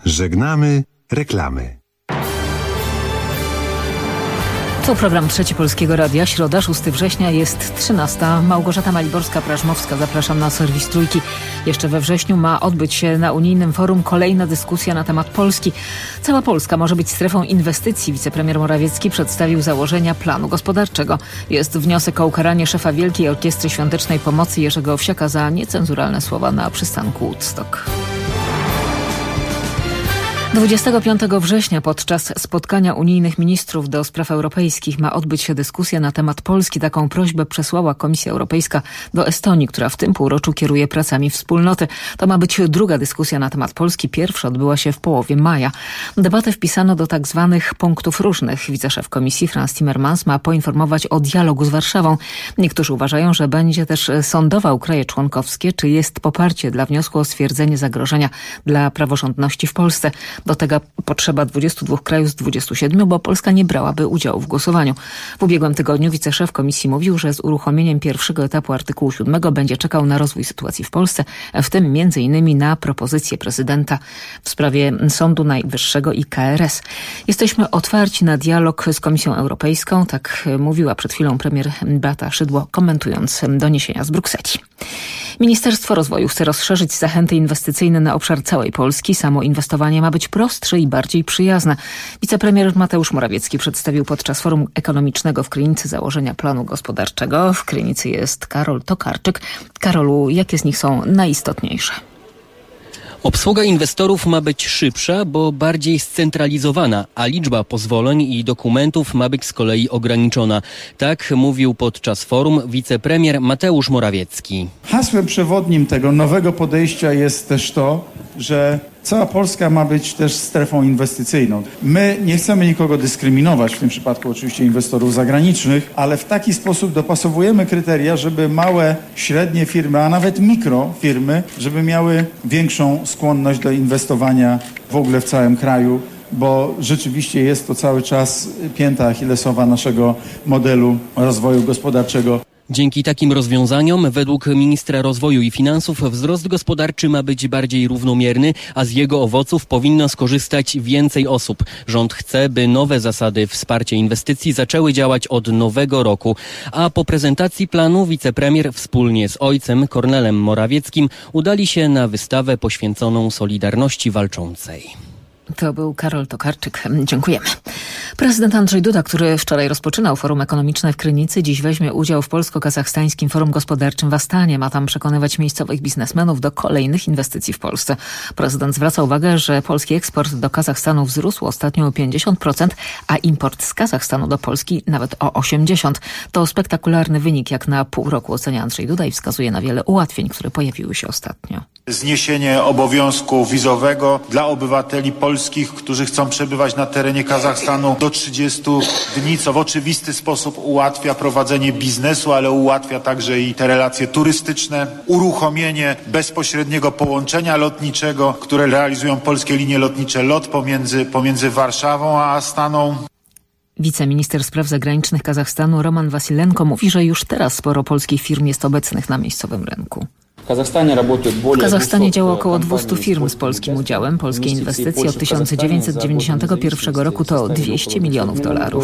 Żegnamy reklamy. To program Trzeci Polskiego Radia. Środa, 6 września, jest 13. Małgorzata Maliborska-Prażmowska. Zapraszam na serwis Trójki. Jeszcze we wrześniu ma odbyć się na unijnym forum kolejna dyskusja na temat Polski. Cała Polska może być strefą inwestycji. Wicepremier Morawiecki przedstawił założenia planu gospodarczego. Jest wniosek o ukaranie szefa Wielkiej Orkiestry Świątecznej Pomocy Jerzego Owsiaka za niecenzuralne słowa na przystanku Woodstock. 25 września podczas spotkania unijnych ministrów do spraw europejskich ma odbyć się dyskusja na temat Polski. Taką prośbę przesłała Komisja Europejska do Estonii, która w tym półroczu kieruje pracami wspólnoty. To ma być druga dyskusja na temat Polski. Pierwsza odbyła się w połowie maja. Debatę wpisano do tak zwanych punktów różnych. Wiceszef Komisji Frans Timmermans ma poinformować o dialogu z Warszawą. Niektórzy uważają, że będzie też sądował kraje członkowskie, czy jest poparcie dla wniosku o stwierdzenie zagrożenia dla praworządności w Polsce. Do tego potrzeba 22 krajów z 27, bo Polska nie brałaby udziału w głosowaniu. W ubiegłym tygodniu wiceszef Komisji mówił, że z uruchomieniem pierwszego etapu artykułu 7 będzie czekał na rozwój sytuacji w Polsce, w tym m.in. na propozycję prezydenta w sprawie Sądu Najwyższego i KRS. Jesteśmy otwarci na dialog z Komisją Europejską, tak mówiła przed chwilą premier Beata Szydło, komentując doniesienia z Brukseli. Ministerstwo Rozwoju chce rozszerzyć zachęty inwestycyjne na obszar całej Polski. Samo inwestowanie ma być prostsze i bardziej przyjazne. Wicepremier Mateusz Morawiecki przedstawił podczas forum ekonomicznego w Krynicy założenia planu gospodarczego. W Krynicy jest Karol Tokarczyk. Karolu, jakie z nich są najistotniejsze? Obsługa inwestorów ma być szybsza, bo bardziej scentralizowana, a liczba pozwoleń i dokumentów ma być z kolei ograniczona. Tak mówił podczas forum wicepremier Mateusz Morawiecki. Hasłem przewodnim tego nowego podejścia jest też to, że cała Polska ma być też strefą inwestycyjną. My nie chcemy nikogo dyskryminować, w tym przypadku oczywiście inwestorów zagranicznych, ale w taki sposób dopasowujemy kryteria, żeby małe, średnie firmy, a nawet mikrofirmy, żeby miały większą skłonność do inwestowania w ogóle w całym kraju, bo rzeczywiście jest to cały czas pięta achillesowa naszego modelu rozwoju gospodarczego. Dzięki takim rozwiązaniom, według ministra rozwoju i finansów, wzrost gospodarczy ma być bardziej równomierny, a z jego owoców powinno skorzystać więcej osób. Rząd chce, by nowe zasady wsparcia inwestycji zaczęły działać od nowego roku. A po prezentacji planu wicepremier wspólnie z ojcem Kornelem Morawieckim udali się na wystawę poświęconą Solidarności Walczącej. To był Karol Tokarczyk. Dziękujemy. Prezydent Andrzej Duda, który wczoraj rozpoczynał forum ekonomiczne w Krynicy, dziś weźmie udział w polsko-kazachstańskim forum gospodarczym w Astanie. Ma tam przekonywać miejscowych biznesmenów do kolejnych inwestycji w Polsce. Prezydent zwraca uwagę, że polski eksport do Kazachstanu wzrósł ostatnio o 50%, a import z Kazachstanu do Polski nawet o 80%. To spektakularny wynik, jak na pół roku ocenia Andrzej Duda i wskazuje na wiele ułatwień, które pojawiły się ostatnio. Zniesienie obowiązku wizowego dla obywateli polskich, którzy chcą przebywać na terenie Kazachstanu do 30 dni, co w oczywisty sposób ułatwia prowadzenie biznesu, ale ułatwia także i te relacje turystyczne. Uruchomienie bezpośredniego połączenia lotniczego, które realizują polskie linie lotnicze, LOT pomiędzy Warszawą a Astaną. Wiceminister spraw zagranicznych Kazachstanu Roman Wasilenko mówi, że już teraz sporo polskich firm jest obecnych na miejscowym rynku. W Kazachstanie działa około 200 firm z polskim udziałem. Polskie inwestycje od 1991 roku to $200 milionów.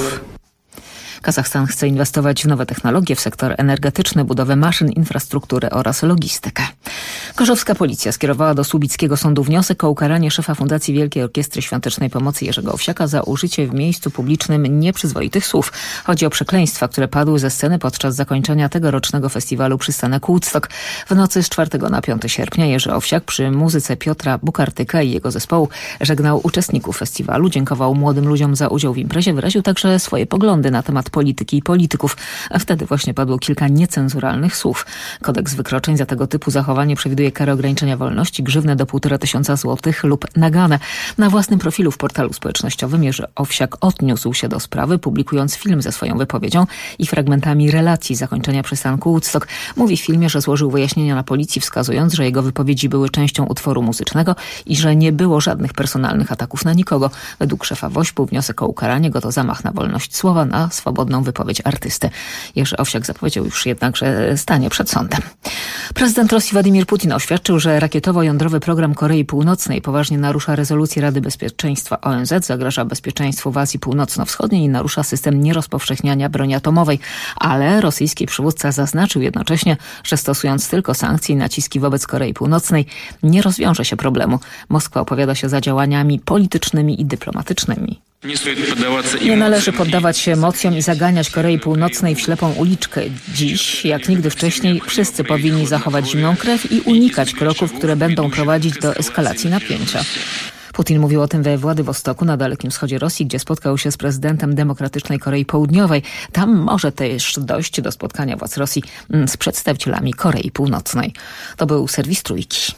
Kazachstan chce inwestować w nowe technologie, w sektor energetyczny, budowę maszyn, infrastrukturę oraz logistykę. Gorzowska policja skierowała do Słubickiego Sądu wniosek o ukaranie szefa Fundacji Wielkiej Orkiestry Świątecznej Pomocy Jerzego Owsiaka za użycie w miejscu publicznym nieprzyzwoitych słów. Chodzi o przekleństwa, które padły ze sceny podczas zakończenia tegorocznego festiwalu Przystanek Woodstock. W nocy z 4 na 5 sierpnia Jerzy Owsiak przy muzyce Piotra Bukartyka i jego zespołu żegnał uczestników festiwalu, dziękował młodym ludziom za udział w imprezie, wyraził także swoje poglądy na temat polityki i polityków. A wtedy właśnie padło kilka niecenzuralnych słów. Kodeks wykroczeń za tego typu zachowanie przewiduje karę ograniczenia wolności, grzywnę do 1500 złotych lub naganę. Na własnym profilu w portalu społecznościowym Jerzy Owsiak odniósł się do sprawy, publikując film ze swoją wypowiedzią i fragmentami relacji zakończenia przystanku Woodstock. Mówi w filmie, że złożył wyjaśnienia na policji, wskazując, że jego wypowiedzi były częścią utworu muzycznego i że nie było żadnych personalnych ataków na nikogo. Według szefa WOŚP-u wniosek o ukaranie go to zamach na wolność słowa, na swobodę swobodną wypowiedź artysty. Jerzy Owsiak zapowiedział już jednak, że stanie przed sądem. Prezydent Rosji Władimir Putin oświadczył, że rakietowo-jądrowy program Korei Północnej poważnie narusza rezolucję Rady Bezpieczeństwa ONZ, zagraża bezpieczeństwu w Azji Północno-Wschodniej i narusza system nierozpowszechniania broni atomowej. Ale rosyjski przywódca zaznaczył jednocześnie, że stosując tylko sankcje i naciski wobec Korei Północnej nie rozwiąże się problemu. Moskwa opowiada się za działaniami politycznymi i dyplomatycznymi. Nie należy poddawać się emocjom i zaganiać Korei Północnej w ślepą uliczkę. Dziś, jak nigdy wcześniej, wszyscy powinni zachować zimną krew i unikać kroków, które będą prowadzić do eskalacji napięcia. Putin mówił o tym we Władywostoku na Dalekim Wschodzie Rosji, gdzie spotkał się z prezydentem Demokratycznej Korei Południowej. Tam może też dojść do spotkania władz Rosji z przedstawicielami Korei Północnej. To był serwis Trójki.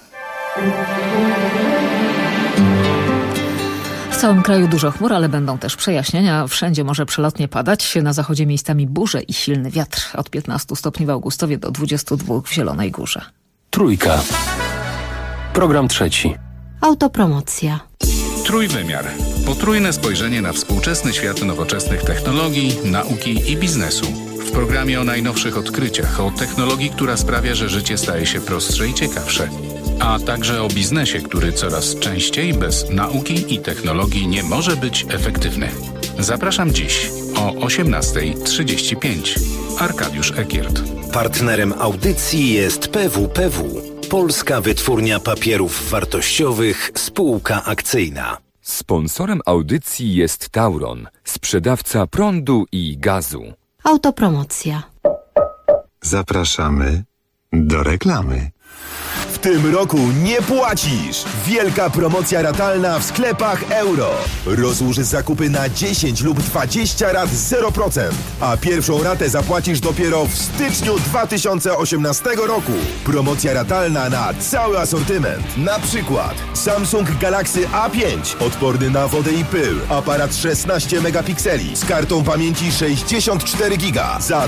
W całym kraju dużo chmur, ale będą też przejaśnienia. Wszędzie może przelotnie padać. Na zachodzie miejscami burze i silny wiatr. Od 15 stopni w Augustowie do 22 w Zielonej Górze. Trójka. Program trzeci. Autopromocja. Trójwymiar. Potrójne spojrzenie na współczesny świat nowoczesnych technologii, nauki i biznesu. W programie o najnowszych odkryciach, o technologii, która sprawia, że życie staje się prostsze i ciekawsze. A także o biznesie, który coraz częściej bez nauki i technologii nie może być efektywny. Zapraszam dziś o 18:35. Arkadiusz Ekiert. Partnerem audycji jest PWPW, Polska Wytwórnia Papierów Wartościowych, spółka akcyjna. Sponsorem audycji jest Tauron, sprzedawca prądu i gazu. Autopromocja. Zapraszamy do reklamy. W tym roku nie płacisz! Wielka promocja ratalna w sklepach Euro. Rozłóż zakupy na 10 lub 20 rat 0%, a pierwszą ratę zapłacisz dopiero w styczniu 2018 roku. Promocja ratalna na cały asortyment. Na przykład Samsung Galaxy A5, odporny na wodę i pył, aparat 16 megapikseli z kartą pamięci 64 giga za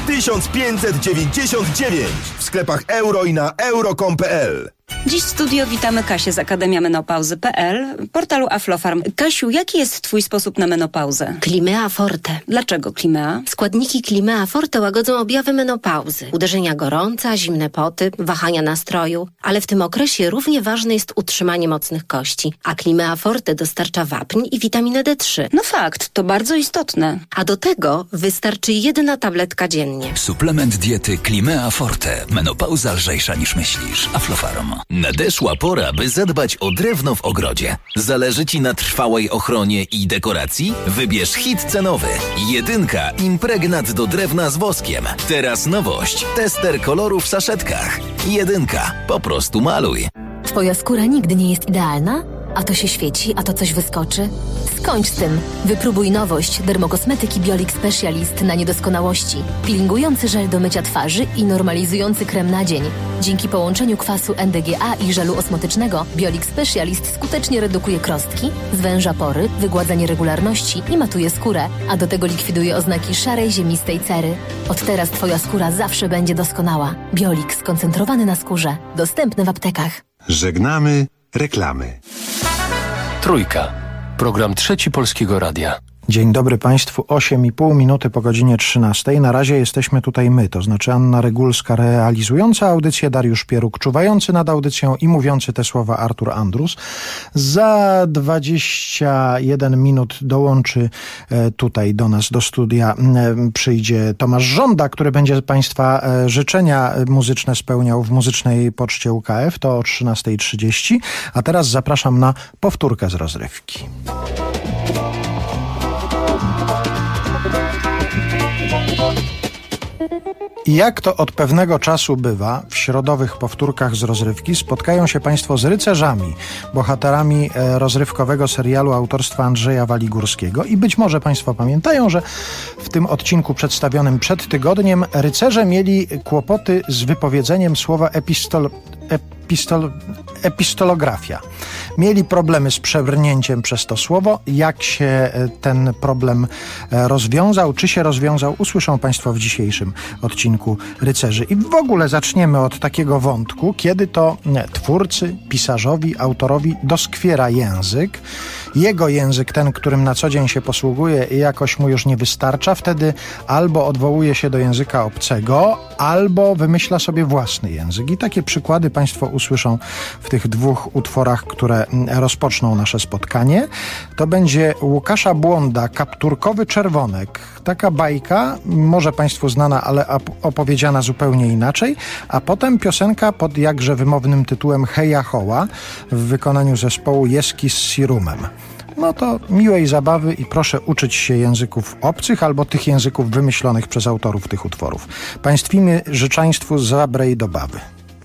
1599 w sklepach Euro i na euro.com.pl. Dziś w studio witamy Kasię z Akademia Menopauzy.pl, portalu Aflofarm. Kasiu, jaki jest twój sposób na menopauzę? Climea Forte. Dlaczego Climea? Składniki Climea Forte łagodzą objawy menopauzy. Uderzenia gorąca, zimne poty, wahania nastroju. Ale w tym okresie równie ważne jest utrzymanie mocnych kości. A Climea Forte dostarcza wapń i witaminę D3. No fakt, to bardzo istotne. A do tego wystarczy 1 tabletka dziennie. Suplement diety Climea Forte. Menopauza lżejsza niż myślisz. Aflofarm. Nadeszła pora, by zadbać o drewno w ogrodzie. Zależy Ci na trwałej ochronie i dekoracji? Wybierz hit cenowy. Jedynka impregnat do drewna z woskiem. Teraz nowość. Tester koloru w saszetkach. Jedynka. Po prostu maluj. Twoja skóra nigdy nie jest idealna? A to się świeci, a to coś wyskoczy? Skończ z tym. Wypróbuj nowość dermokosmetyki Biolix Specialist na niedoskonałości. Peelingujący żel do mycia twarzy i normalizujący krem na dzień. Dzięki połączeniu kwasu NDGA i żelu osmotycznego Biolix Specialist skutecznie redukuje krostki, zwęża pory, wygładza nieregularności i matuje skórę, a do tego likwiduje oznaki szarej, ziemistej cery. Od teraz Twoja skóra zawsze będzie doskonała. Biolix skoncentrowany na skórze. Dostępny w aptekach. Żegnamy reklamy. Trójka. Program trzeci Polskiego Radia. Dzień dobry Państwu, 8,5 minuty po godzinie 13. Na razie jesteśmy tutaj my, to znaczy Anna Regulska realizująca audycję, Dariusz Pieruk czuwający nad audycją i mówiący te słowa Artur Andrus. Za 21 minut dołączy tutaj do nas, do studia, przyjdzie Tomasz Żąda, który będzie Państwa życzenia muzyczne spełniał w muzycznej poczcie UKF, to o 13:30. A teraz zapraszam na powtórkę z rozrywki. I jak to od pewnego czasu bywa, w środowych powtórkach z rozrywki spotkają się Państwo z rycerzami, bohaterami rozrywkowego serialu autorstwa Andrzeja Waligórskiego. I być może Państwo pamiętają, że w tym odcinku przedstawionym przed tygodniem rycerze mieli kłopoty z wypowiedzeniem słowa epistolografia. Mieli problemy z przebrnięciem przez to słowo. Jak się ten problem rozwiązał, czy się rozwiązał, usłyszą Państwo w dzisiejszym odcinku Rycerzy. I w ogóle zaczniemy od takiego wątku, kiedy to twórcy, pisarzowi, autorowi doskwiera język jego język, ten, którym na co dzień się posługuje i jakoś mu już nie wystarcza, wtedy albo odwołuje się do języka obcego, albo wymyśla sobie własny język. I takie przykłady Państwo usłyszą w tych dwóch utworach, które rozpoczną nasze spotkanie. To będzie Łukasza Błonda, Kapturkowy Czerwonek. Taka bajka, może Państwu znana, ale opowiedziana zupełnie inaczej, a potem piosenka pod jakże wymownym tytułem Heja Hoła w wykonaniu zespołu Jeski z Sirumem. No to miłej zabawy i proszę uczyć się języków obcych albo tych języków wymyślonych przez autorów tych utworów. Państwimy życzaństwu zabrej dobawy.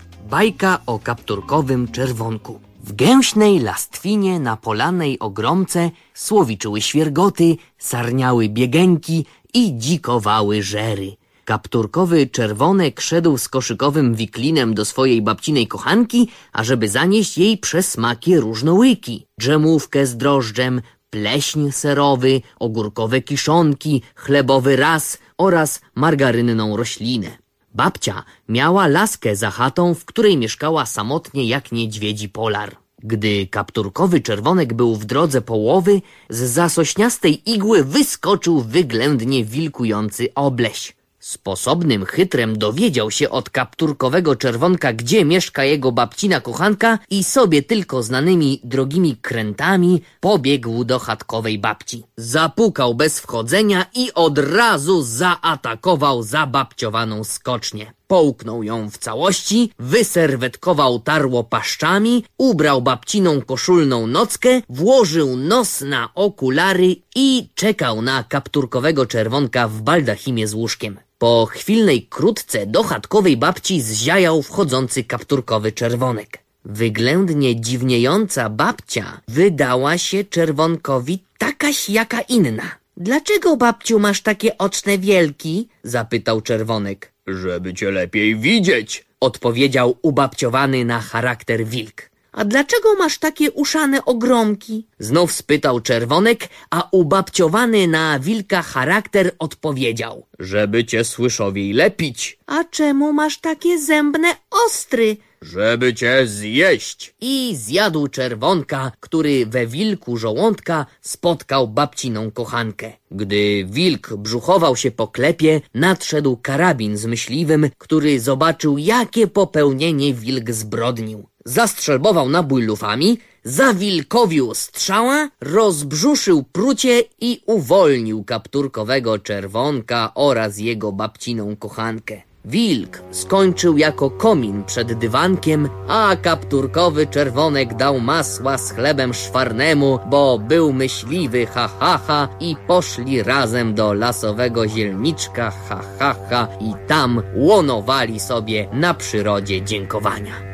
Bajka o kapturkowym czerwonku. W gęśnej lastwinie na polanej ogromce słowiczyły świergoty, sarniały biegenki i dzikowały żery. Kapturkowy czerwonek szedł z koszykowym wiklinem do swojej babcinej kochanki, ażeby zanieść jej przesmakie różnołyki. Dżemówkę z drożdżem, pleśń serowy, ogórkowe kiszonki, chlebowy raz oraz margarynną roślinę. Babcia miała laskę za chatą, w której mieszkała samotnie jak niedźwiedzi polar. Gdy kapturkowy czerwonek był w drodze połowy, z zasośniastej igły wyskoczył wyględnie wilkujący obleś. Sposobnym chytrem dowiedział się od kapturkowego czerwonka, gdzie mieszka jego babcina kochanka i sobie tylko znanymi drogimi krętami pobiegł do chatkowej babci. Zapukał bez wchodzenia i od razu zaatakował zababciowaną skocznię. Połknął ją w całości, wyserwetkował tarło paszczami, ubrał babciną koszulną nockę, włożył nos na okulary i czekał na kapturkowego czerwonka w baldachimie z łóżkiem. Po chwilnej krótce do chatkowej babci zziajał wchodzący kapturkowy czerwonek. Wyględnie dziwniejąca babcia wydała się czerwonkowi takaś jaka inna. Dlaczego, babciu, masz takie oczne wielki? Zapytał czerwonek. Żeby cię lepiej widzieć, odpowiedział ubabciowany na charakter wilk. A dlaczego masz takie uszane ogromki? Znów spytał czerwonek, a ubabciowany na wilka charakter odpowiedział. Żeby cię słyszowiej lepić. A czemu masz takie zębne ostry? Żeby cię zjeść. I zjadł czerwonka, który we wilku żołądka spotkał babciną kochankę. Gdy wilk brzuchował się po klepie, nadszedł karabin z myśliwym, który zobaczył, jakie popełnienie wilk zbrodnił. Zastrzelbował nabój lufami, zawilkowił strzała, rozbrzuszył prucie i uwolnił kapturkowego czerwonka oraz jego babciną kochankę. Wilk skończył jako komin przed dywankiem, a kapturkowy czerwonek dał masła z chlebem szwarnemu, bo był myśliwy, ha, ha, ha, i poszli razem do lasowego zielniczka, ha, ha, ha, i tam łonowali sobie na przyrodzie dziękowania.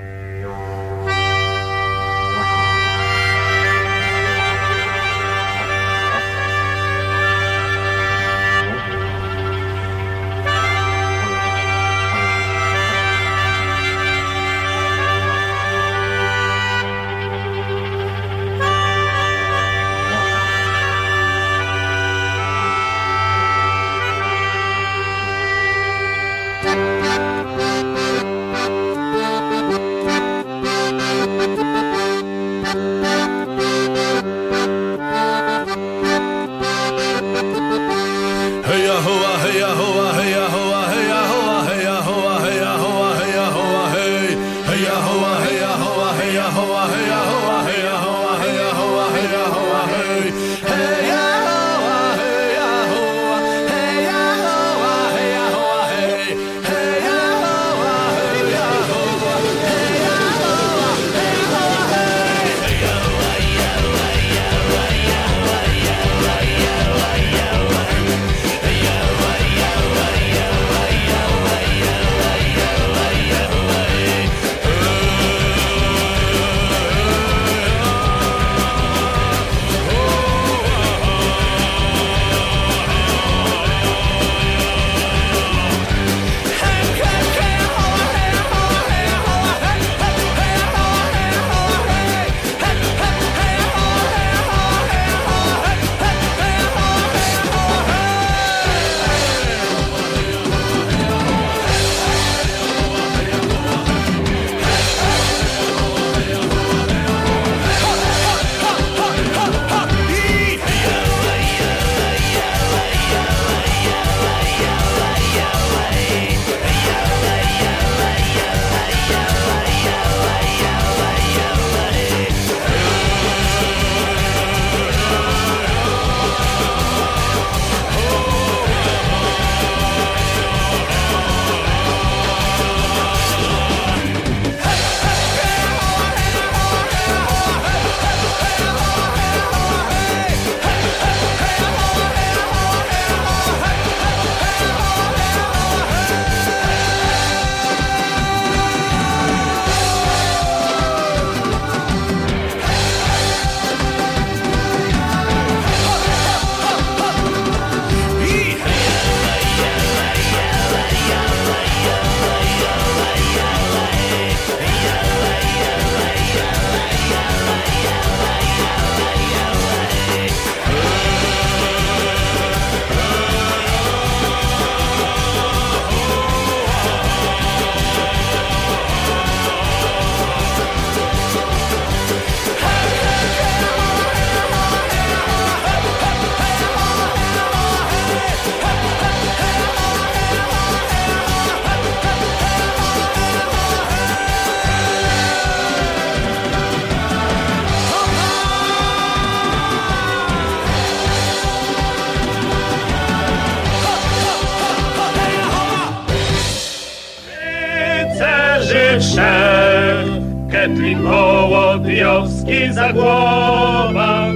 Hetlik Wołodyjowski za głowa,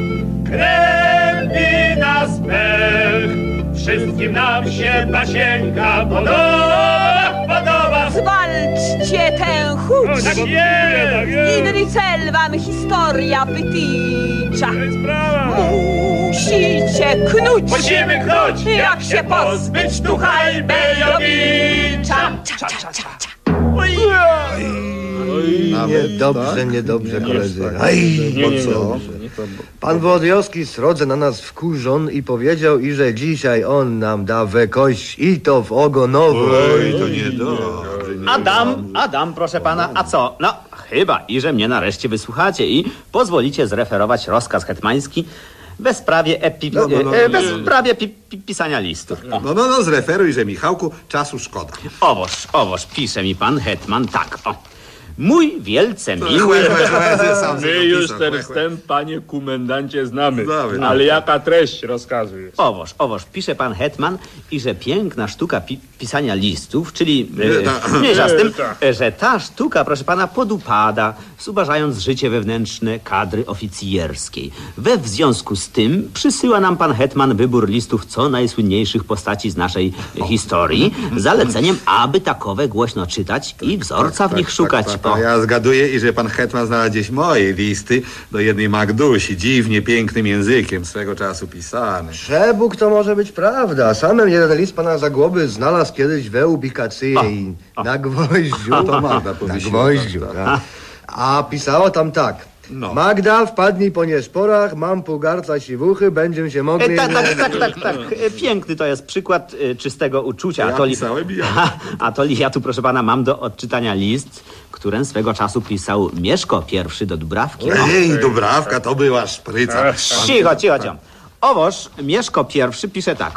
krępi nas pech, wszystkim nam się Basieńka podoba. Zwalczcie tę chuć, tak jest. Inny cel wam historia wytycza. Musicie knuć, Musimy knuć, jak się pozbyć ducha Bejowicza. Niedobrze, koledzy. Pan Wołodyjowski srodze na nas wkurzon i powiedział, że dzisiaj on nam da we kość i to w ogonowo. To niedobrze. Adam, proszę pana, a co? No, chyba że mnie nareszcie wysłuchacie i pozwolicie zreferować rozkaz hetmański w sprawie pisania listów. No, zreferuj, że Michałku, czasu szkoda. Owoż, pisze mi pan hetman tak, Mój wielce miły... My już ten wstęp, panie komendancie, znamy. Ale jaka treść rozkazu jest? Owoż, pisze pan hetman i że piękna sztuka pisania listów, czyli mniejsza z tym, że ta sztuka, proszę pana, podupada, zubażając życie wewnętrzne kadry oficjerskiej. W związku z tym przysyła nam pan hetman wybór listów co najsłynniejszych postaci z naszej historii, zaleceniem, aby takowe głośno czytać i wzorca w nich szukać. Ja zgaduję, i że pan hetman znalazł gdzieś moje listy do jednej Magdusi, dziwnie pięknym językiem, swego czasu pisane. Przebóg to może być prawda. Samym jeden list pana Zagłoby znalazł kiedyś we ubikacji na gwoździu. To Magda na gwoździu, tak. A pisało tam tak. Magda, wpadnij po niesporach, mam pół garca siwuchy, będziemy się mogli... Tak. Piękny to jest przykład czystego uczucia. Ja tu, proszę pana, mam do odczytania list, którym swego czasu pisał Mieszko I do Dubrawki. Dubrawka to była szpryca. Cicho. Owoż Mieszko I pisze tak.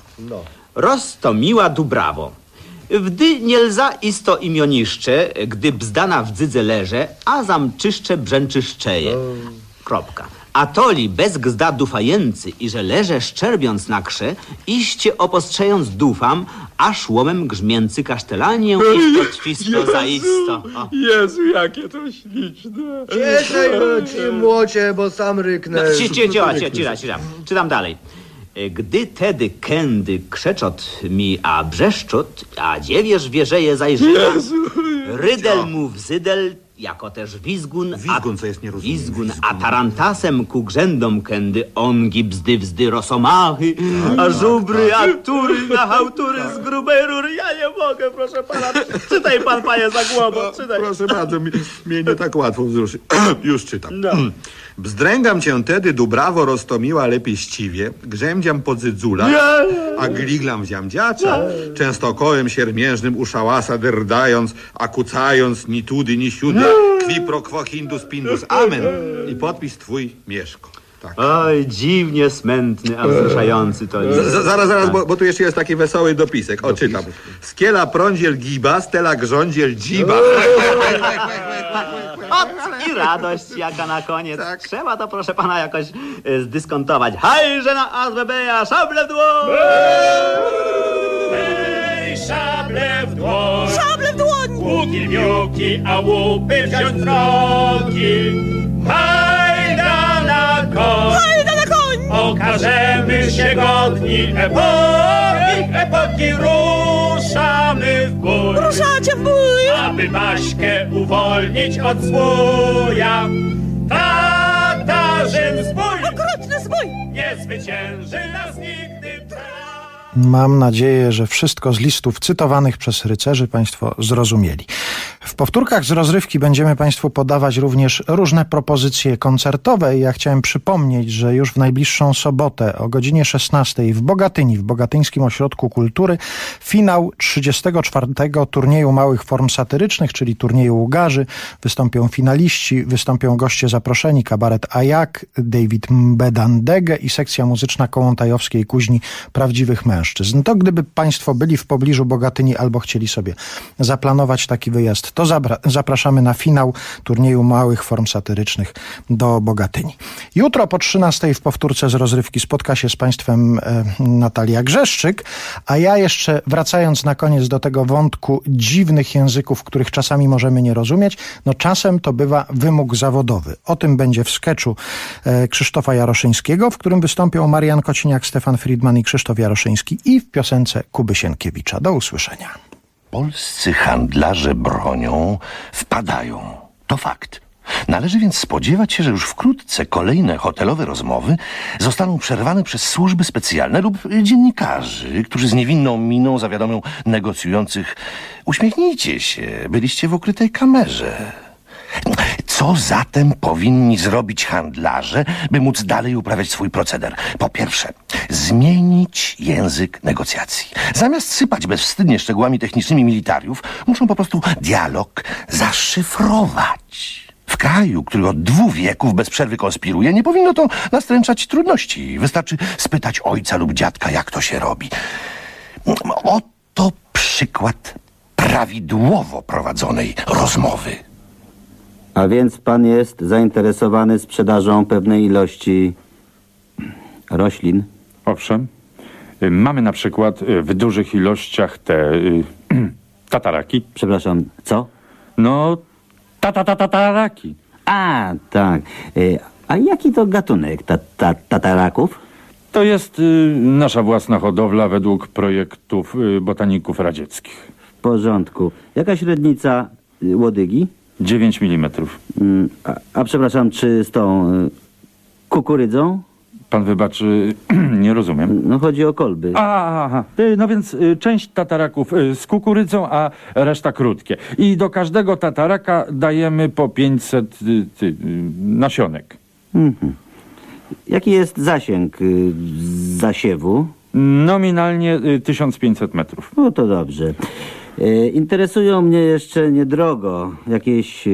Rostomiła Dubrawo. Wdy nie lza isto imioniszcze, gdy bzdana w dzydze leże, a zamczyszcze brzęczyszczeje. Kropka. A toli bez gzda dufający i że leże szczerbiąc na krze, iście opostrzejąc dufam, aż łomem grzmięcy kasztelanię isto twisto zaisto. Jezu, jakie to śliczne. Cieszej ci młocie, bo sam ryknę. Cisza. Czytam dalej. Gdy tedy kędy krzeczot mi, a brzeszczot, a dziewierz wierzeje zajrzyła, rydel mu wzydel, jako też wizgun, co jest nierozumienie. Wizgun, a tarantasem ku grzędom kędy ongi bzdy rosomachy, a żubry, a tury, na hałtury z grubej rury. Ja nie mogę, proszę pana. Czytaj pan, panie Zagłobo, czytaj. Proszę bardzo, mnie nie tak łatwo wzruszyć. Już czytam. Bzdręgam cię tedy, Dubrawo roztomiła lepiej ściwie, grzędziam po dzydzula, a gliglam w ziamdziacza, często kołem siermiężnym uszałasa derdając, a kucając ni tudy, ni siudy, kwi pro quo hindus pindus, amen. I podpis twój Mieszko. Tak. Oj, dziwnie smętny, a wzruszający to jest. Zaraz, bo tu jeszcze jest taki wesoły dopisek. Czytam. Skiela prądziel giba, stela grządziel dziba. I radość jaka na koniec. Tak. Trzeba to, proszę pana, jakoś zdyskontować. Hajże na ASBB-a, szable w dłoń! Hej, szable w dłoń! Szable w dłoń! Łuki, miuki, a łupy wziąć wrogi. Hajda na koń! Okażemy się godni epoki, ruszamy w bój. Ruszacie w bój! Aby Baśkę uwolnić od zbója. Tatarzyn zbój! Okrutny zbój! Nie zwycięży nas nigdy. Mam nadzieję, że wszystko z listów cytowanych przez rycerzy Państwo zrozumieli. W powtórkach z rozrywki będziemy Państwu podawać również różne propozycje koncertowe. Ja chciałem przypomnieć, że już w najbliższą sobotę o godzinie 16 w Bogatyni, w Bogatyńskim Ośrodku Kultury, finał 34. turnieju małych form satyrycznych, czyli turnieju Łgarzy. Wystąpią finaliści, wystąpią goście zaproszeni, kabaret Ajak, David Mbedandege i sekcja muzyczna Kołątajowskiej Kuźni Prawdziwych Mężczyzn. płaszczyzn. To gdyby państwo byli w pobliżu Bogatyni albo chcieli sobie zaplanować taki wyjazd, to zapraszamy na finał turnieju małych form satyrycznych do Bogatyni. Jutro po 13:00 w powtórce z rozrywki spotka się z państwem Natalia Grzeszczyk, a ja jeszcze wracając na koniec do tego wątku dziwnych języków, których czasami możemy nie rozumieć, no czasem to bywa wymóg zawodowy. O tym będzie w skeczu Krzysztofa Jaroszyńskiego, w którym wystąpią Marian Kociniak, Stefan Friedman i Krzysztof Jaroszyński, i w piosence Kuby Sienkiewicza. Do usłyszenia. Polscy handlarze bronią wpadają. To fakt. Należy więc spodziewać się, że już wkrótce kolejne hotelowe rozmowy zostaną przerwane przez służby specjalne lub dziennikarzy, którzy z niewinną miną zawiadomią negocjujących: uśmiechnijcie się, byliście w ukrytej kamerze. Co zatem powinni zrobić handlarze, by móc dalej uprawiać swój proceder? Po pierwsze, zmienić język negocjacji. Zamiast sypać bezwstydnie szczegółami technicznymi militariów, muszą po prostu dialog zaszyfrować. W kraju, który od 2 wieków bez przerwy konspiruje, nie powinno to nastręczać trudności. Wystarczy spytać ojca lub dziadka, jak to się robi. Oto przykład prawidłowo prowadzonej rozmowy. A więc pan jest zainteresowany sprzedażą pewnej ilości roślin? Owszem. Mamy na przykład w dużych ilościach te tataraki. Przepraszam, co? No, tataraki. A, tak. A jaki to gatunek tataraków? To jest nasza własna hodowla według projektów botaników radzieckich. W porządku. Jaka średnica łodygi? 9 mm. A przepraszam, czy z tą kukurydzą? Pan wybaczy, nie rozumiem. No chodzi o kolby. Aha. No więc część tataraków z kukurydzą, a reszta krótkie. I do każdego tataraka dajemy po 500 nasionek. Jaki jest zasięg zasiewu? Nominalnie 1500 metrów. No to dobrze. Interesują mnie jeszcze niedrogo jakieś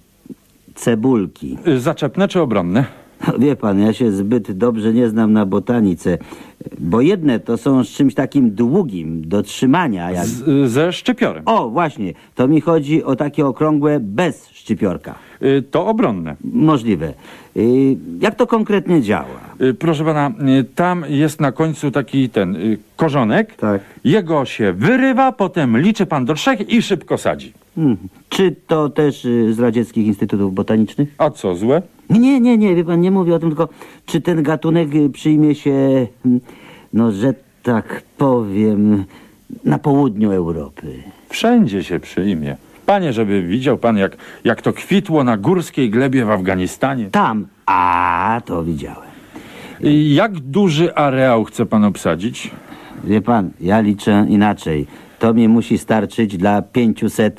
cebulki. Zaczepne czy obronne? Wie pan, ja się zbyt dobrze nie znam na botanice, bo jedne to są z czymś takim długim do trzymania. Jak... Ze szczypiorem. O, właśnie, to mi chodzi o takie okrągłe bez szczypiorka. To obronne. Możliwe. Jak to konkretnie działa? Proszę pana, tam jest na końcu taki korzonek. Tak. Jego się wyrywa, potem liczy pan do 3 i szybko sadzi. Czy to też z radzieckich instytutów botanicznych? A co, złe? Nie, wie pan, nie mówię o tym, tylko czy ten gatunek przyjmie się, no, że tak powiem, na południu Europy? Wszędzie się przyjmie. Panie, żeby widział pan, jak to kwitło na górskiej glebie w Afganistanie. Tam. To widziałem. Jak duży areał chce pan obsadzić? Wie pan, ja liczę inaczej. To mi musi starczyć dla 500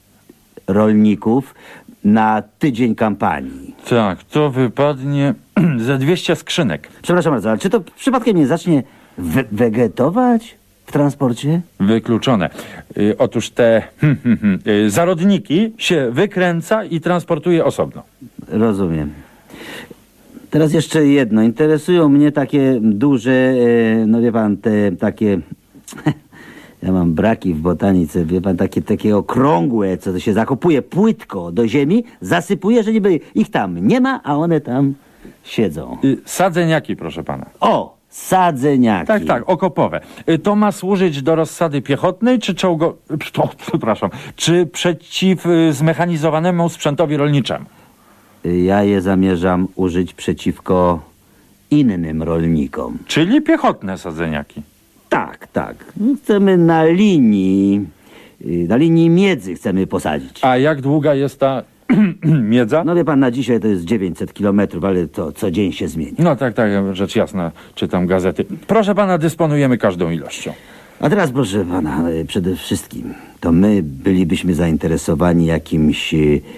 rolników na tydzień kampanii. Tak, to wypadnie ze 200 skrzynek. Przepraszam bardzo, ale czy to przypadkiem nie zacznie wegetować w transporcie? Wykluczone. Otóż te zarodniki się wykręca i transportuje osobno. Rozumiem. Teraz jeszcze jedno. Interesują mnie takie duże, no wie pan, te takie... Ja mam braki w botanice, wie pan, takie okrągłe, co to się zakopuje płytko do ziemi, zasypuje, że niby ich tam nie ma, a one tam siedzą. Sadzeniaki, proszę pana. O, sadzeniaki. Tak, okopowe. To ma służyć do rozsady piechotnej, czy czy przeciw zmechanizowanemu sprzętowi rolniczemu? Ja je zamierzam użyć przeciwko innym rolnikom. Czyli piechotne sadzeniaki. Tak. Chcemy na linii miedzy chcemy posadzić. A jak długa jest ta miedza? No wie pan, na dzisiaj to jest 900 kilometrów, ale to co dzień się zmieni. No tak, rzecz jasna, czytam gazety. Proszę pana, dysponujemy każdą ilością. A teraz, proszę pana, przede wszystkim, to my bylibyśmy zainteresowani jakimś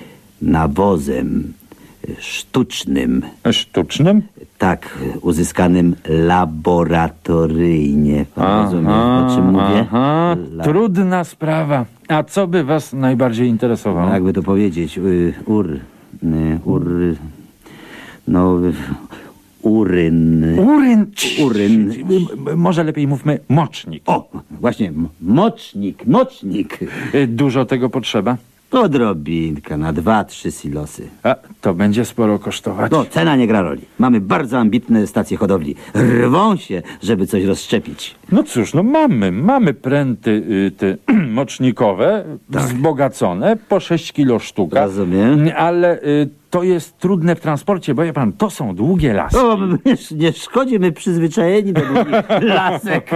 nawozem sztucznym. Sztucznym? Tak, uzyskanym laboratoryjnie. Pan rozumie, o czym mówię? Trudna sprawa. A co by was najbardziej interesowało? No, jakby to powiedzieć, Uryn. Uryn. Może lepiej mówmy mocznik. O, właśnie, mocznik. Dużo tego potrzeba? Odrobinka, na 2-3 silosy. A, to będzie sporo kosztować. No, cena nie gra roli. Mamy bardzo ambitne stacje hodowli. Rwą się, żeby coś rozszczepić. No cóż, no mamy pręty te mocznikowe, wzbogacone, po 6 kilo sztuka. Rozumiem. Ale to jest trudne w transporcie, bo wie pan, to są długie lasy. O, nie szkodzi, my przyzwyczajeni do długich lasek.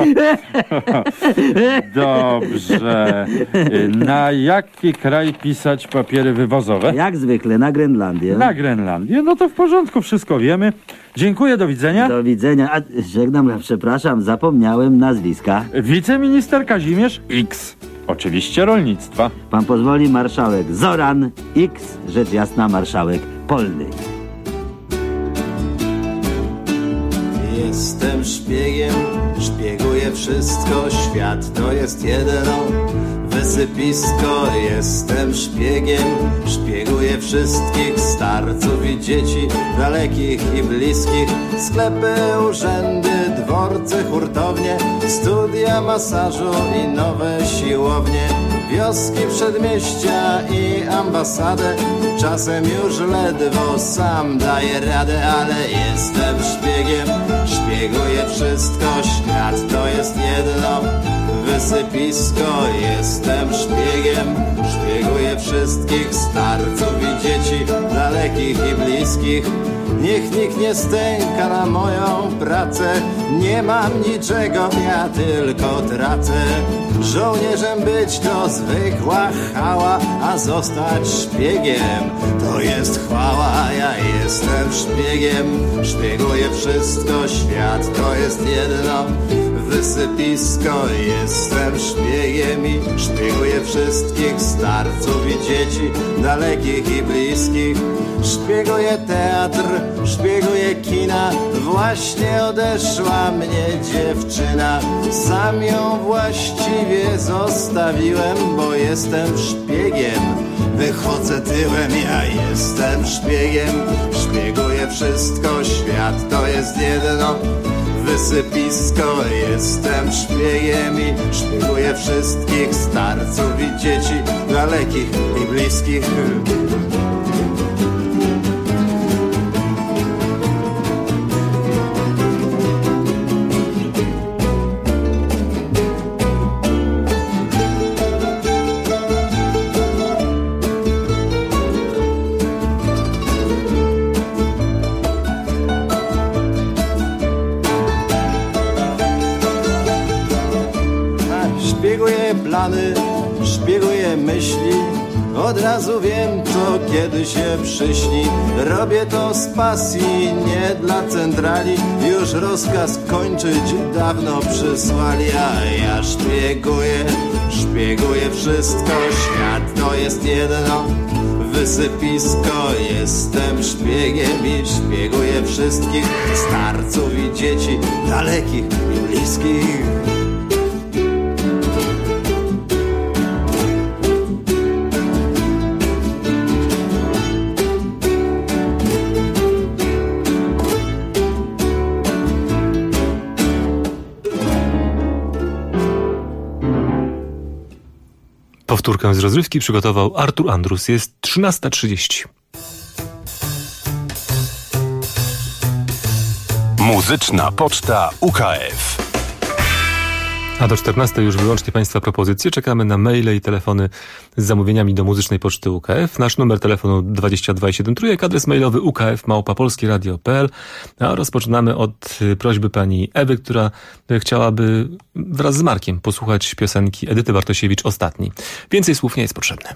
Dobrze. Na jaki kraj pisać papiery wywozowe? Jak zwykle, na Grenlandię. Na Grenlandię? No to w porządku, wszystko wiemy. Dziękuję, do widzenia. Do widzenia. A, żegnam, przepraszam, zapomniałem nazwiska. Wiceminister Kazimierz X. Oczywiście rolnictwa. Pan pozwoli, marszałek Zoran X, rzecz jasna, marszałek Polny. Jestem szpiegiem, szpieguję wszystko, świat to jest jedno wysypisko. Jestem szpiegiem, szpieguję wszystkich starców i dzieci, dalekich i bliskich, sklepy, urzędy, dworce, hurtownie, studia masażu i nowe siłownie, wioski, przedmieścia i ambasadę. Czasem już ledwo sam daję radę, ale jestem szpiegiem, szpieguję wszystko, świat to jest jedno wysypisko. Jestem szpiegiem, szpieguję wszystkich starców i dzieci, dalekich i bliskich. Niech nikt nie stęka na moją pracę, nie mam niczego, ja tylko tracę. Żołnierzem być to zwykła chwała, a zostać szpiegiem to jest chwała. Ja jestem szpiegiem, szpieguję wszystko, świat to jest jedno wysypisko. Jestem szpiegiem i szpieguję wszystkich starców i dzieci, dalekich i bliskich. Szpieguję teatr, szpieguję kina, właśnie odeszła mnie dziewczyna. Sam ją właściwie zostawiłem, bo jestem szpiegiem, wychodzę tyłem. Ja jestem szpiegiem, szpieguję wszystko, świat to jest jedno wysypisko. Jestem szpiegiem i szpieguję wszystkich starców i dzieci, dalekich i bliskich. Szpieguję plany, szpieguję myśli, od razu wiem to, kiedy się przyśni. Robię to z pasji, nie dla centrali, już rozkaz kończyć dawno przysłali. A ja szpieguję, szpieguję wszystko, świat to jest jedno wysypisko. Jestem szpiegiem i szpieguję wszystkich starców i dzieci, dalekich i bliskich. Powtórkę z rozrywki przygotował Artur Andrus. Jest 13:30. Muzyczna Poczta UKF. A do 14 już wyłącznie Państwa propozycje. Czekamy na maile i telefony z zamówieniami do Muzycznej Poczty UKF. Nasz numer telefonu 2273, adres mailowy ukf@polskieradio.pl. A rozpoczynamy od prośby pani Ewy, która chciałaby wraz z Markiem posłuchać piosenki Edyty Bartosiewicz Ostatni. Więcej słów nie jest potrzebne.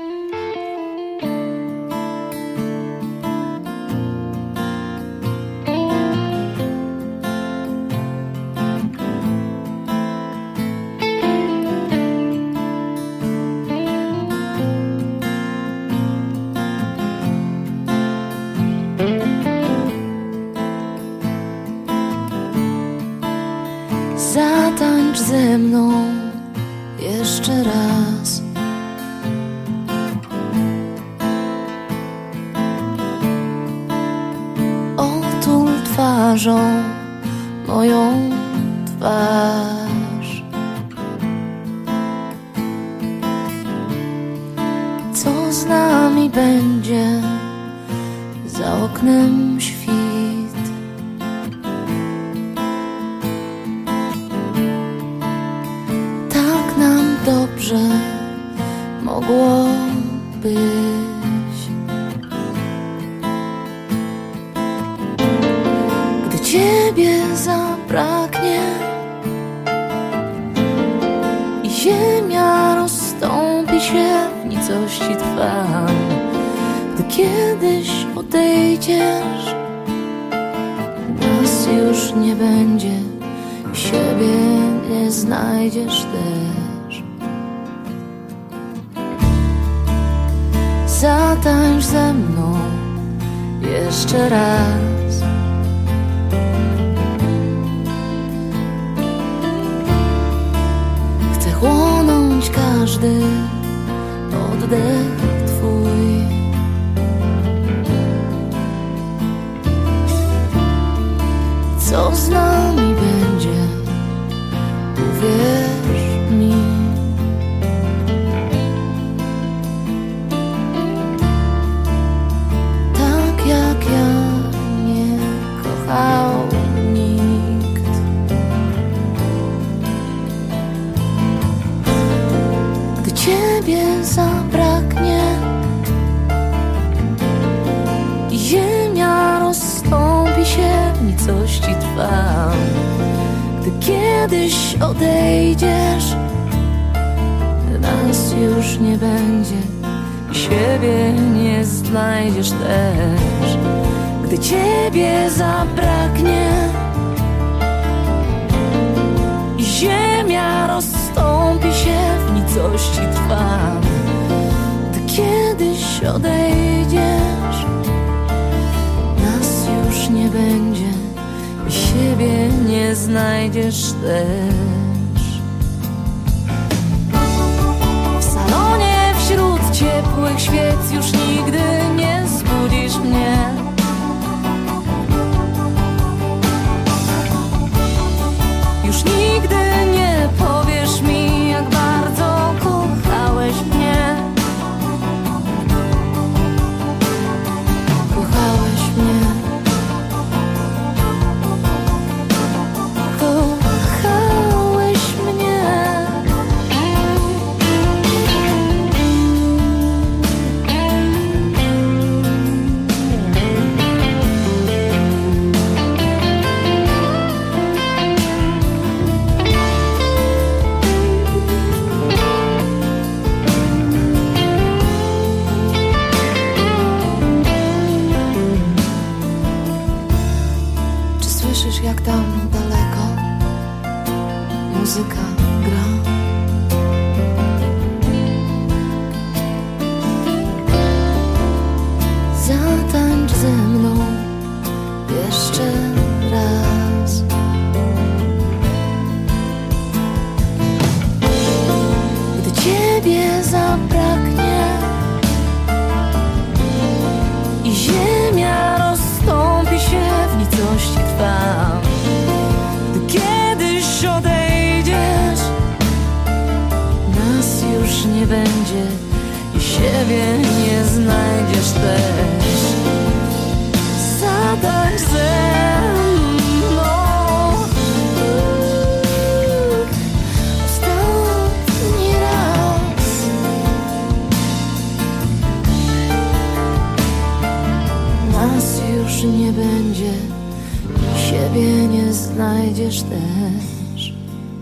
Zatańcz ze mną jeszcze raz. Otul twarzą moją twarz. Co z nami będzie? Za oknem świt. Tak nam dobrze mogło być. Gdy Ciebie zabraknie i ziemia rozstąpi się w nicości Twam, gdy kiedyś odejdziesz, nas już nie będzie, siebie nie znajdziesz też. Zatańcz ze mną jeszcze raz. Chcę chłonąć każdy oddech Twój. Co z nami będzie? Uwierz mi. Tak jak ja nie kochał nikt. Gdy Ciebie zabraknie i ziemia rozstąpi się w nicości Twam, gdy kiedyś odejdziesz, nas już nie będzie, siebie nie znajdziesz też. Gdy Ciebie zabraknie i ziemia rozstąpi się w nicości Twam, gdy kiedyś odejdziesz, nas już nie będzie, siebie nie znajdziesz też. W salonie wśród ciepłych świec już nigdy nie zbudzisz mnie. Już nigdy nie powiesz mi, jak bardzo kochałeś mnie. Kochałeś mnie. Kochałeś mnie. Czy słyszysz, jak tam daleko muzyka gra? Zatańcz ze mną jeszcze raz. Gdy Ciebie zabraknie i ziemia rozstąpi się w nicości Twam, gdy kiedyś odejdziesz, nas już nie będzie i siebie nie znajdziesz też. Zatańcz ze mną ostatni raz. Nas już nie będzie, siebie nie znajdziesz też.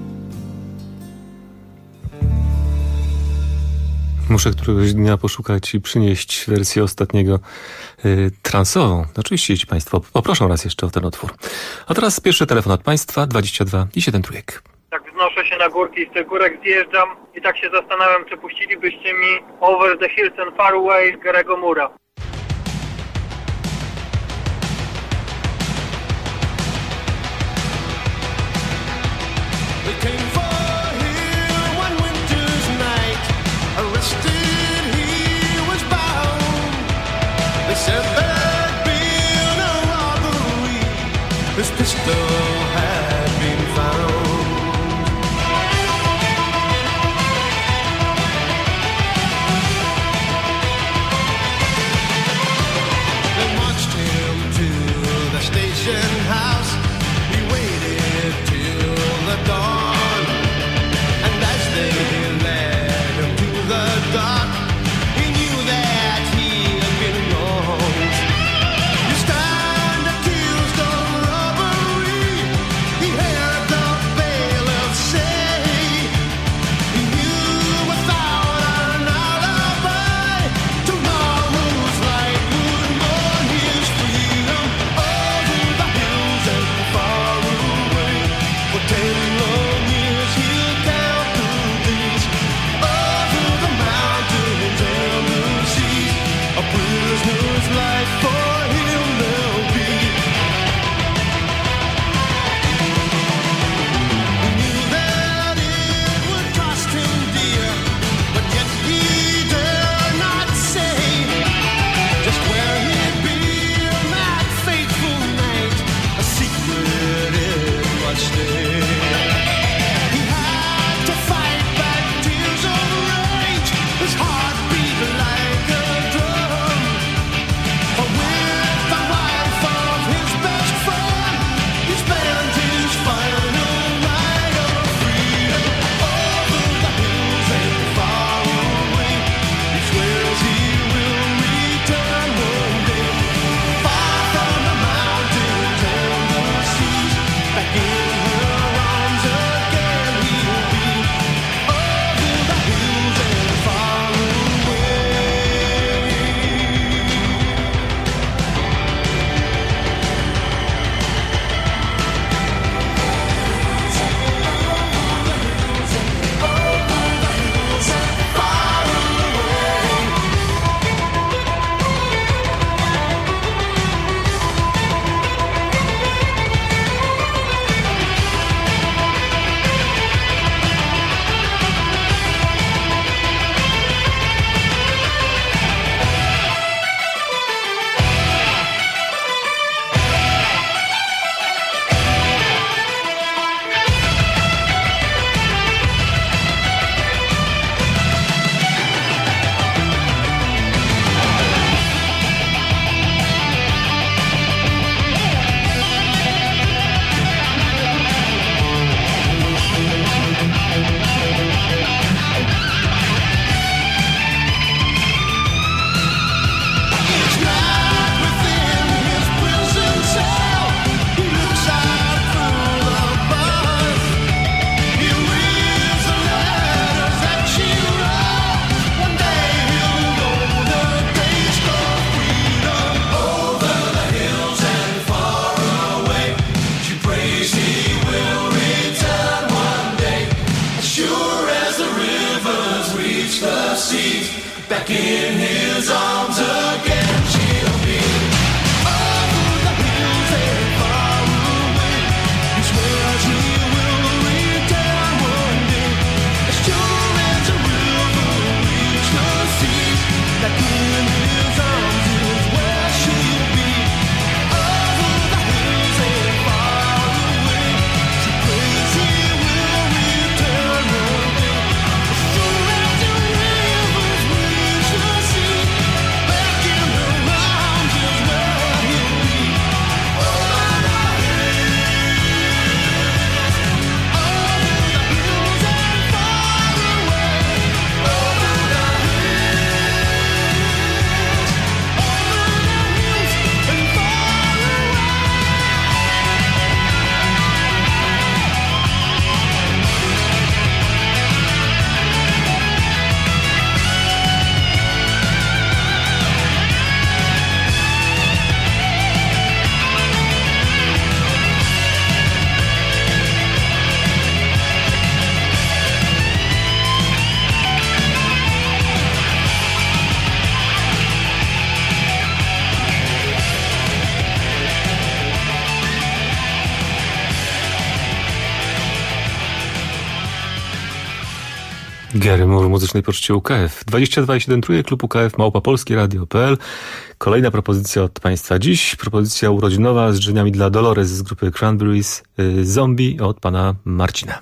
Muszę któregoś dnia poszukać i przynieść wersję ostatniego transową. Oczywiście ci Państwo poproszą raz jeszcze o ten utwór. A teraz pierwszy telefon od Państwa, 22 i 7 trójek. Tak wznoszę się na górki i z tych górek zjeżdżam i tak się zastanawiam, czy puścilibyście mi Over the Hills and Far Away Garego Moore'a. Said there'd been a robbery. This pistol had been found. They marched him to the station house. He waited till the dawn, and as they led him to the dock, he knew that he had been wronged. You stand accused of robbery. He had the Gary Moore w Muzycznej Poczcie UKF. 22,7 trójek, klub UKF, @polskieradio.pl. Kolejna propozycja od Państwa dziś. Propozycja urodzinowa z życzeniami dla Dolores z grupy Cranberries, Zombie od pana Marcina.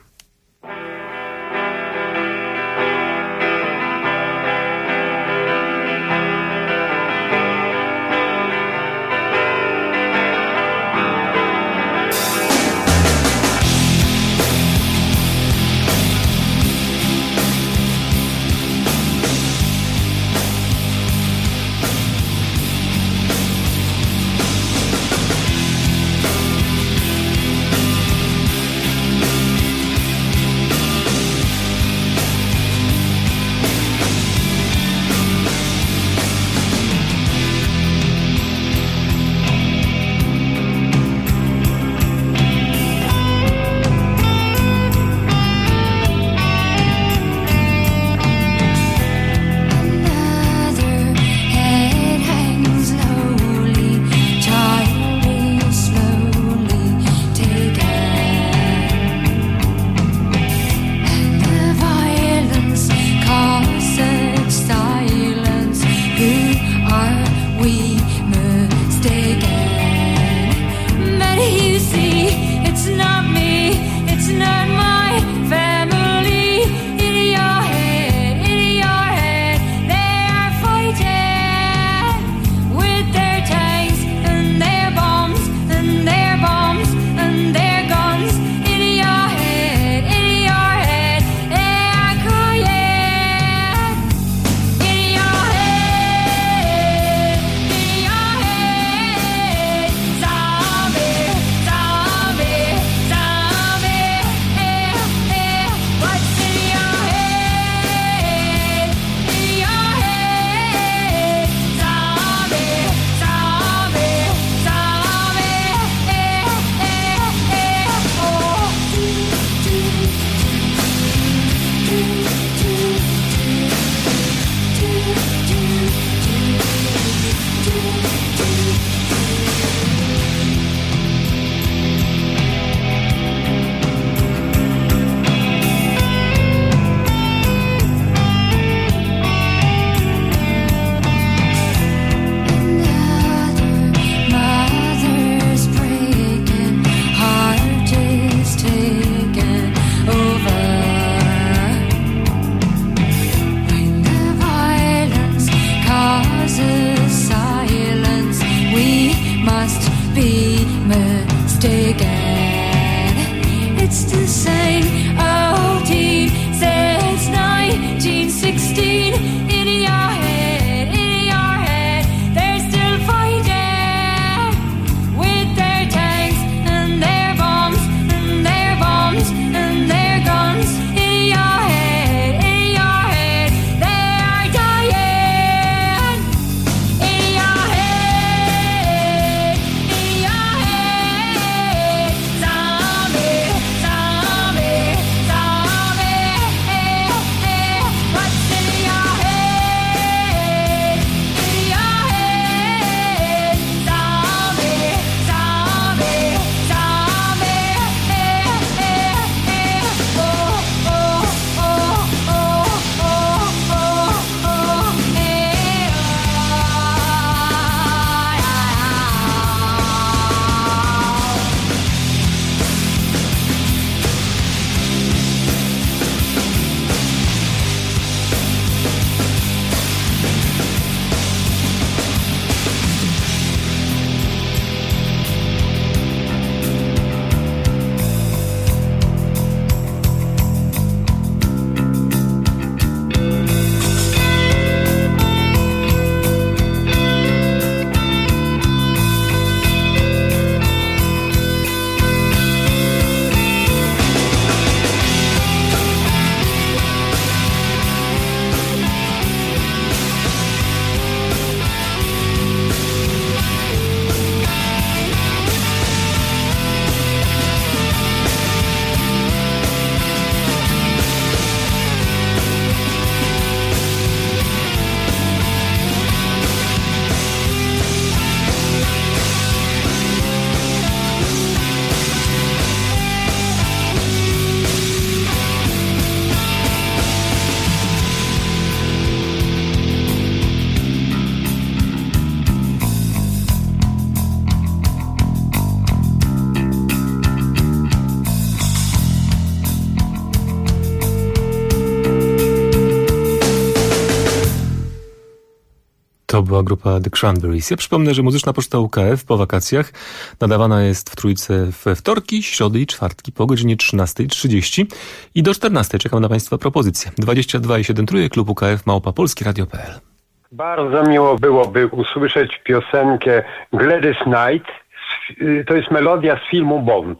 To była grupa The Cranberries. Ja przypomnę, że Muzyczna Poczta UKF po wakacjach nadawana jest w Trójce we wtorki, środy i czwartki po godzinie 13:30 i do 14:00 czekam na Państwa propozycje. 22,7 trójek, klub UKF małpa.polskieradio.pl. Bardzo miło byłoby usłyszeć piosenkę Gladys Knight. To jest melodia z filmu Bond.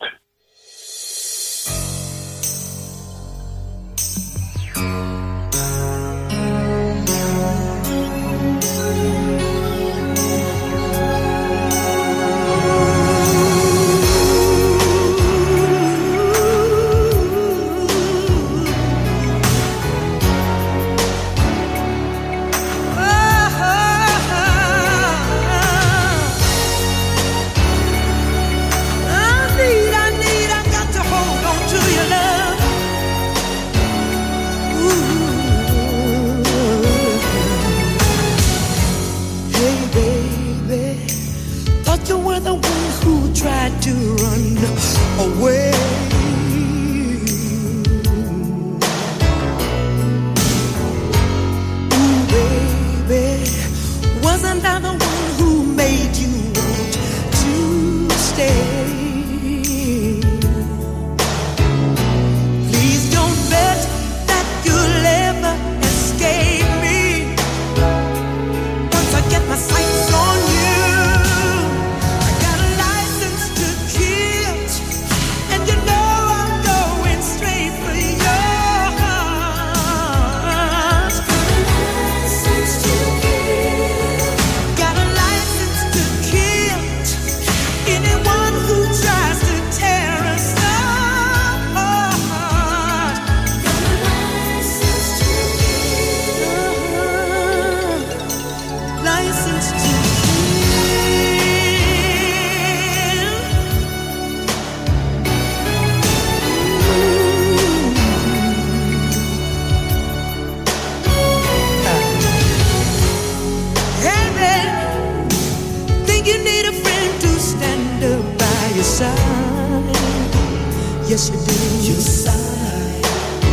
Yes, you do. You sigh.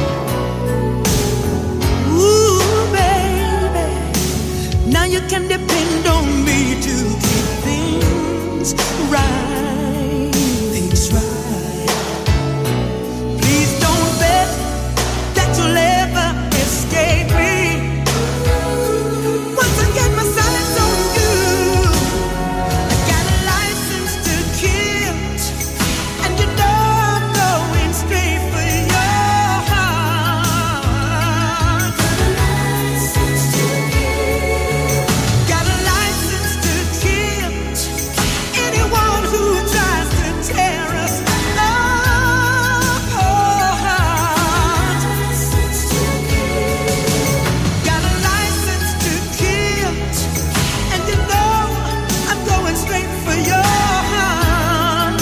Ooh, baby. Now you can depend on me to keep things right. Things right. Please don't bet that you'll ever escape me. Once I get my sights on you, I got a license to kill, and you know I'm going straight for your heart. Got a license to kill anyone who tries to tear us apart. Got a license to kill, and you know I'm going straight for your heart.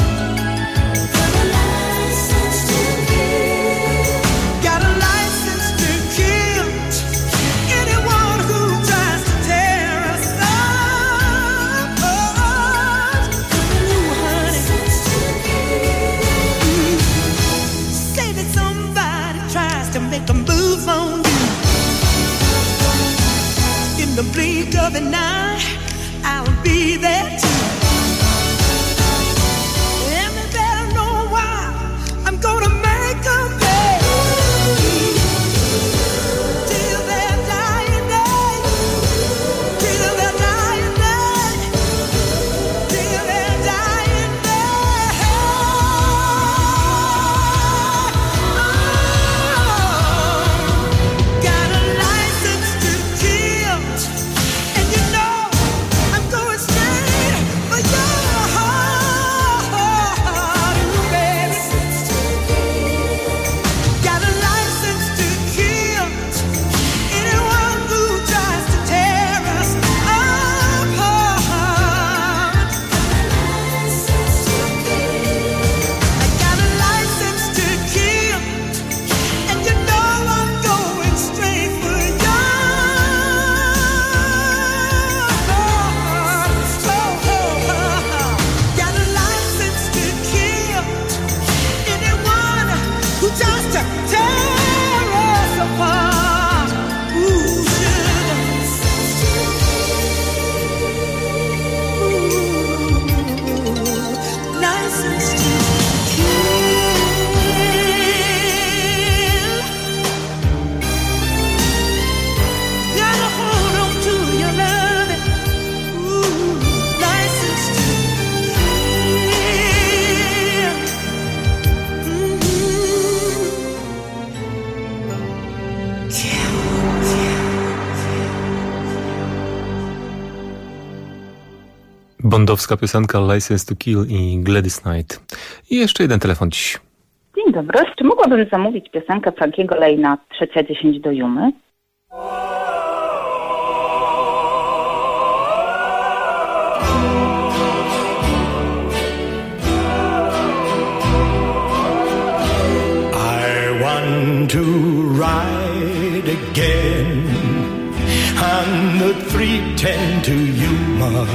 Got a license to kill anyone who tries to tear us apart. Ooh, honey. Say that somebody tries to make a move on you. In the blink of an eye, I'll be there too. And they better know why I'm gonna make them pay. Till their dying day. Till their dying day. Till their dying day. Got a license to kill, and you know bondowska piosenka License to Kill i Gladys Knight. I jeszcze jeden telefon dziś. Dzień dobry. Czy mogłabym zamówić piosenkę Frankiego Lane'a 3:10 do Jumy? I want to ride again on the 3:10 to Yuma.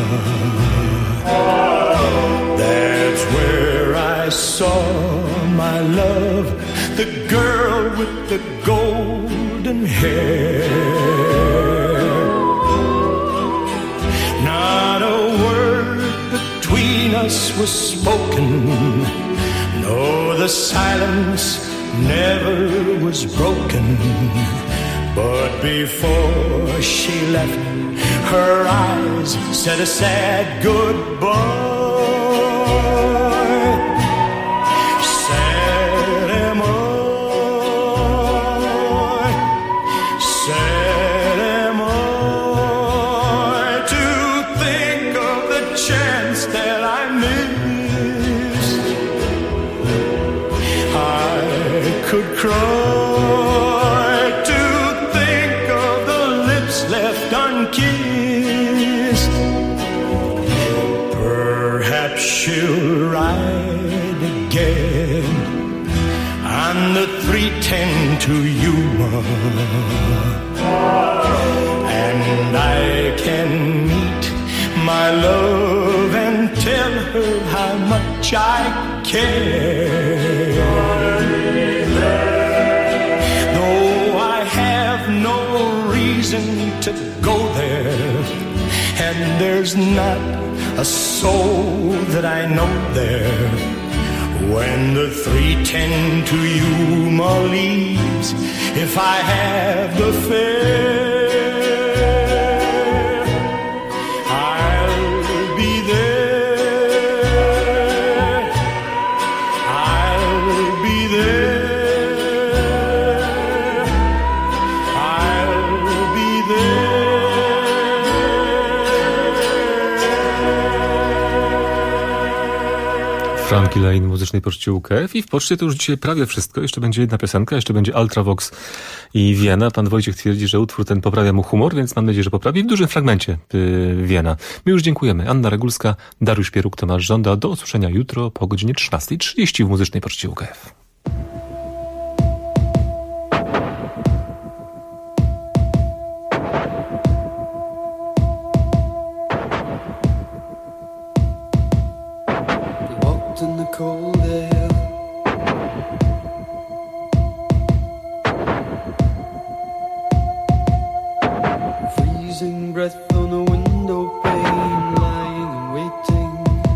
That's where I saw my love, the girl with the golden hair. Not a word between us was spoken. No, the silence never was broken. But before she left, her eyes said a sad goodbye. Sad am I to think of the chance that I missed. I could cry unkissed. Perhaps she'll ride again on the 3:10 to Yuma, and I can meet my love and tell her how much I care. Though I have no reason to go there, and there's not a soul that I know there. When the 3:10 to Yuma leaves, if I have the fare, I'll be there. I'll be there. Frankie Lane w muzycznej poczcie UKF i w poczcie to już dzisiaj prawie wszystko. Jeszcze będzie jedna piosenka, jeszcze będzie Ultravox i Wiena. Pan Wojciech twierdzi, że utwór ten poprawia mu humor, więc mam nadzieję, że poprawi w dużym fragmencie Wiena. My już dziękujemy. Anna Regulska, Dariusz Pieruk, Tomasz Żąda. Do usłyszenia jutro po godzinie 13:30 w muzycznej poczcie UKF. In the cold air, freezing breath on a window pane, lying and waiting.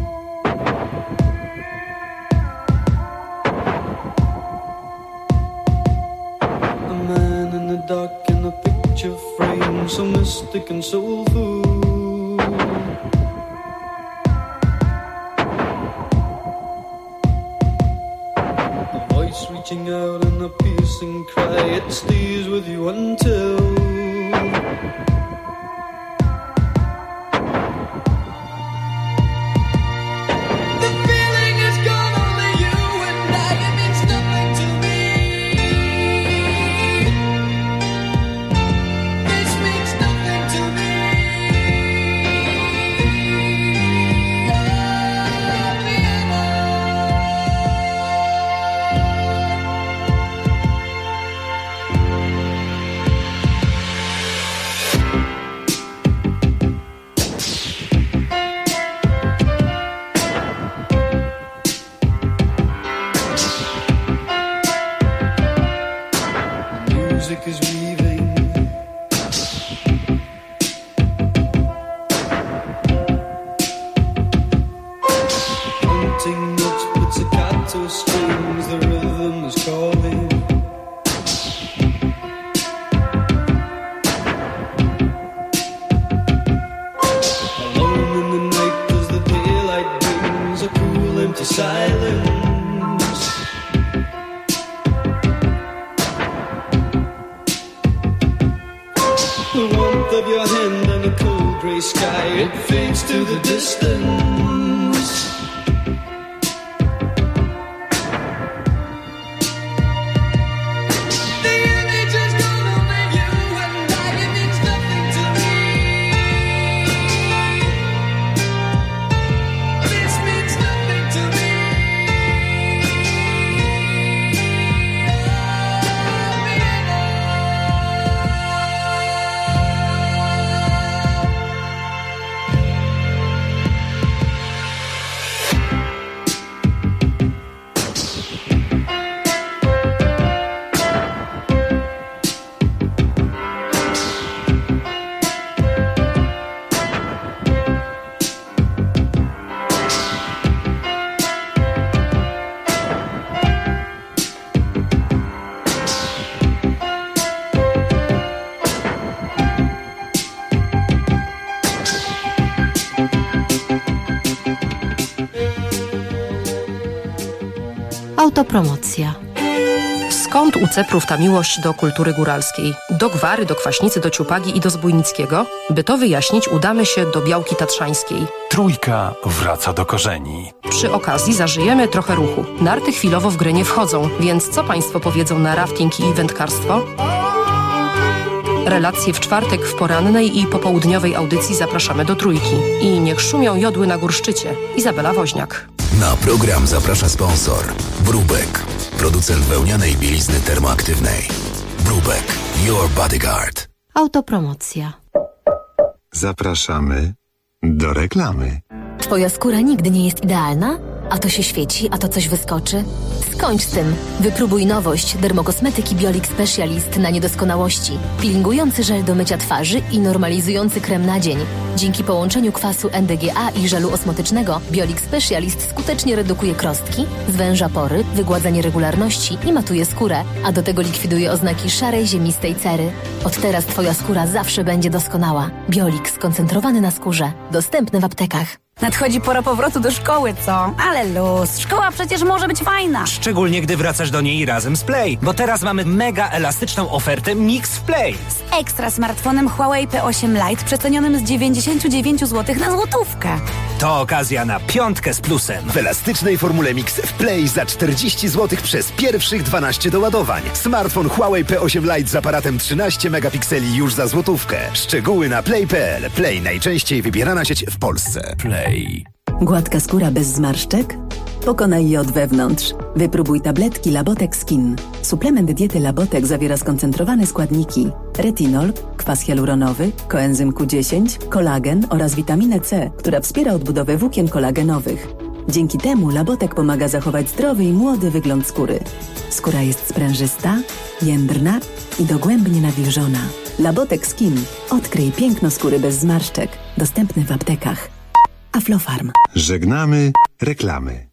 A man in the dark in a picture frame, so mystic and soulful. Reaching out in a piercing cry, it stays with you until the feeling is gone, only you and I, it means nothing to me. This means nothing to me. Music is weaving, haunting notes, pizzicato strings, the rhythm is calling. Alone in the night as the daylight brings a cool empty silence. The warmth of your hand and a cold grey sky, it fades to the distance. Autopromocja. Skąd u Ceprów ta miłość do kultury góralskiej? Do Gwary, do Kwaśnicy, do Ciupagi i do Zbójnickiego? By to wyjaśnić, udamy się do Białki Tatrzańskiej. Trójka wraca do korzeni. Przy okazji zażyjemy trochę ruchu. Narty chwilowo w grę nie wchodzą, więc co Państwo powiedzą na rafting i wędkarstwo? Relacje w czwartek w porannej i popołudniowej audycji zapraszamy do Trójki. I niech szumią jodły na górszczycie. Izabela Woźniak. Na program zaprasza sponsor Brubek, producent wełnianej bielizny termoaktywnej. Brubek, your bodyguard. Autopromocja. Zapraszamy do reklamy. Twoja skóra nigdy nie jest idealna? A to się świeci, a to coś wyskoczy? Skończ z tym. Wypróbuj nowość dermokosmetyki Biolix Specialist na niedoskonałości. Peelingujący żel do mycia twarzy i normalizujący krem na dzień. Dzięki połączeniu kwasu NDGA i żelu osmotycznego Biolix Specialist skutecznie redukuje krostki, zwęża pory, wygładza nieregularności i matuje skórę, a do tego likwiduje oznaki szarej, ziemistej cery. Od teraz Twoja skóra zawsze będzie doskonała. Biolix skoncentrowany na skórze. Dostępny w aptekach. Nadchodzi pora powrotu do szkoły, co? Ale luz, szkoła przecież może być fajna. Szczególnie gdy wracasz do niej razem z Play, bo teraz mamy mega elastyczną ofertę Mix w Play. Z ekstra smartfonem Huawei P8 Lite przecenionym z 99 zł na złotówkę. To okazja na 5 z plusem. W elastycznej formule Mix w Play za 40 zł przez pierwszych 12 doładowań. Smartfon Huawei P8 Lite z aparatem 13 megapikseli już za złotówkę. Szczegóły na play.pl. Play, najczęściej wybierana sieć w Polsce. Play. Gładka skóra bez zmarszczek? Pokonaj je od wewnątrz. Wypróbuj tabletki Labotek Skin. Suplement diety Labotek zawiera skoncentrowane składniki: retinol, kwas hialuronowy, koenzym Q10, kolagen oraz witaminę C, która wspiera odbudowę włókien kolagenowych. Dzięki temu Labotek pomaga zachować zdrowy i młody wygląd skóry. Skóra jest sprężysta, jędrna i dogłębnie nawilżona. Labotek Skin. Odkryj piękno skóry bez zmarszczek. Dostępny w aptekach. Aflofarm. Żegnamy reklamy.